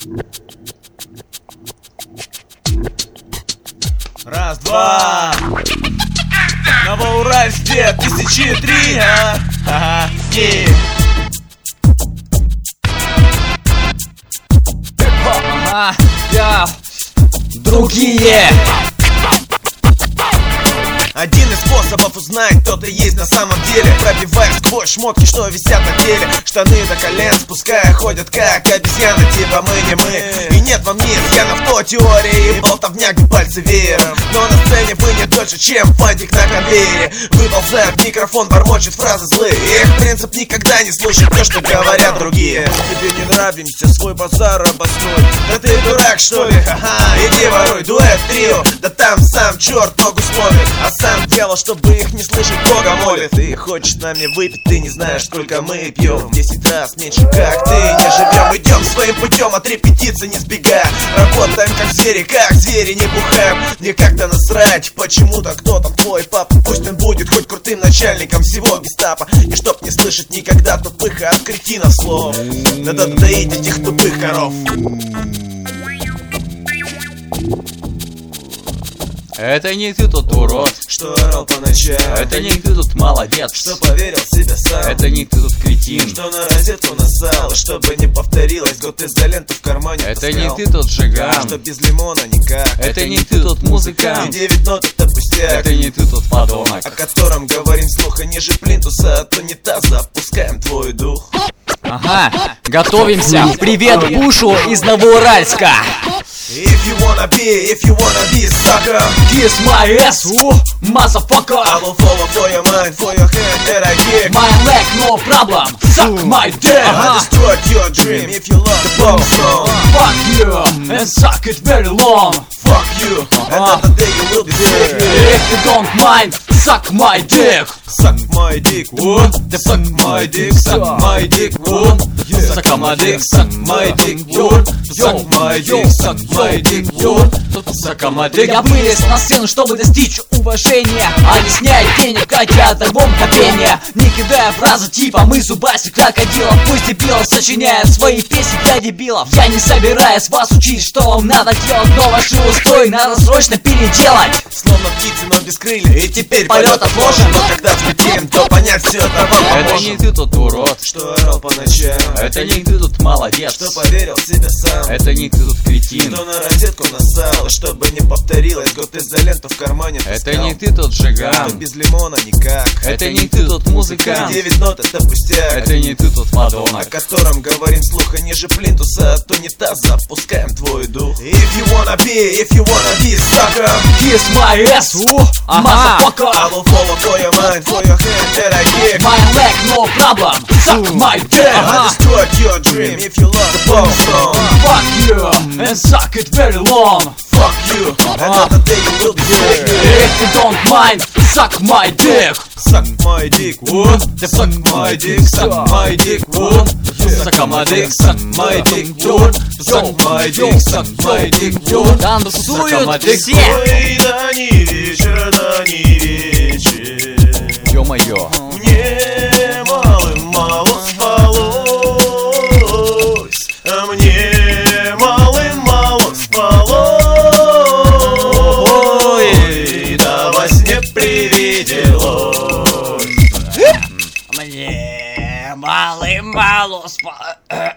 Раз, два. Новоуральске 1003. Ага, Другие. один из способов узнать, кто ты есть на самом деле. Пробивая сквозь шмотки, что висят на теле. Штаны до колен спуская, ходят как обезьяны. Типа мы не мы, и нет во мне изъянов. То теории и болтовня, где пальцы веером. Но на сцене вы не дольше, чем фантик на конвейере. Выползает в микрофон, бормочет фразы злые. Их принцип никогда не слушать то, что говорят другие. Тебе не нравимся, свой базар обосной. Да ты дурак, что ли? Ха-ха, иди воруй, дуэт, трио. Да там сам черт ногу смотрит. А сам дело, чтобы их не слышать, Бога молит. Ты хочешь на мне выпить, ты не знаешь, сколько мы пьем. В 10 раз меньше, как ты, не живем. Идем своим путем, от репетиции не сбегая. Работаем как звери, не бухаем. Мне как-то насрать, почему-то кто там твой папа. Пусть он будет хоть крутым начальником всего гестапо. И чтоб не слышать никогда тупых от кретинов слов. Надо доить этих тупых коров. Это не ты тот урод, что орал по ночам. Это не ты тут молодец, что поверил в себя сам. Это не ты тут кретин, что на розетку насал. Чтобы не повторилось, год изоленту в кармане это таскал. не ты тот жиган, что без лимона никак. Это не ты тот музыкант, и 9 нот это пустяк. Это не ты тот подонок, о котором говорим слуха ниже плинтуса от унитаза. Опускаем твой дух. Ага, готовимся. Привет Бушу из Новоуральска. If you wanna be sucker, kiss my ass, motherfucker. I will follow for your mind, for your hand that I kick. My leg, no problem, suck my dick. I destroyed your dream if you love the pop song. Fuck you, and suck it very long. Fuck you, another day you will be sick. If you don't mind, suck my dick. Suck my dick, what? Suck my dick, suck my dick, what? Suck my dick, suck my dick, what? Suck my dick, suck my dick, what? Suck my dick. Я вылез на сцену, чтобы достичь уважения, а не снять денег, как от альбом копения. Не кидая фразы типа «мы зубастик крокодилов». Пусть дебилов сочиняют свои песни для дебилов. Я не собираюсь вас учить, что вам надо делать, но ваши устой надо срочно переделать. Словно птицы, но без крылья, и теперь полет отложен. Но когда взлетим, то понять все это вам поможет. Это не ты тот урод, что орал по ночам. Это не ты тут молодец, что поверил в себя сам. Это не ты тут кретин, что на розетку насал. Чтобы не повторилось, год изоленту в кармане таскал. Это не ты тот жиган, что без лимона никак. Это не ты тот музыкант, 9 нот это пустяк. Это не ты тот подонок, о котором говорим слуха ниже плинтуса от унитаза. Опускаем твой дух. If you wanna be sucker, kiss my ass, motherfucker. I will follow for your mind, for your hand that I kick. My leg, no problem, suck my dick. I destroyed your dream if you love the pop song. Fuck you, and suck it very long. Fuck you, another day you will be sick. If you don't mind, suck my dick. Suck my dick, what? Suck my dick, suck my dick, what? Suck my dick, suck my dick, what? Suck my dick, suck my dick, what? Танцуют все. Ой, да не вечер, да не вечер. Ё-моё. Мне малым-мало спалось, а мне малым-мало спалось. Ой, да во сне привиделось. Мне малым-мало спалось.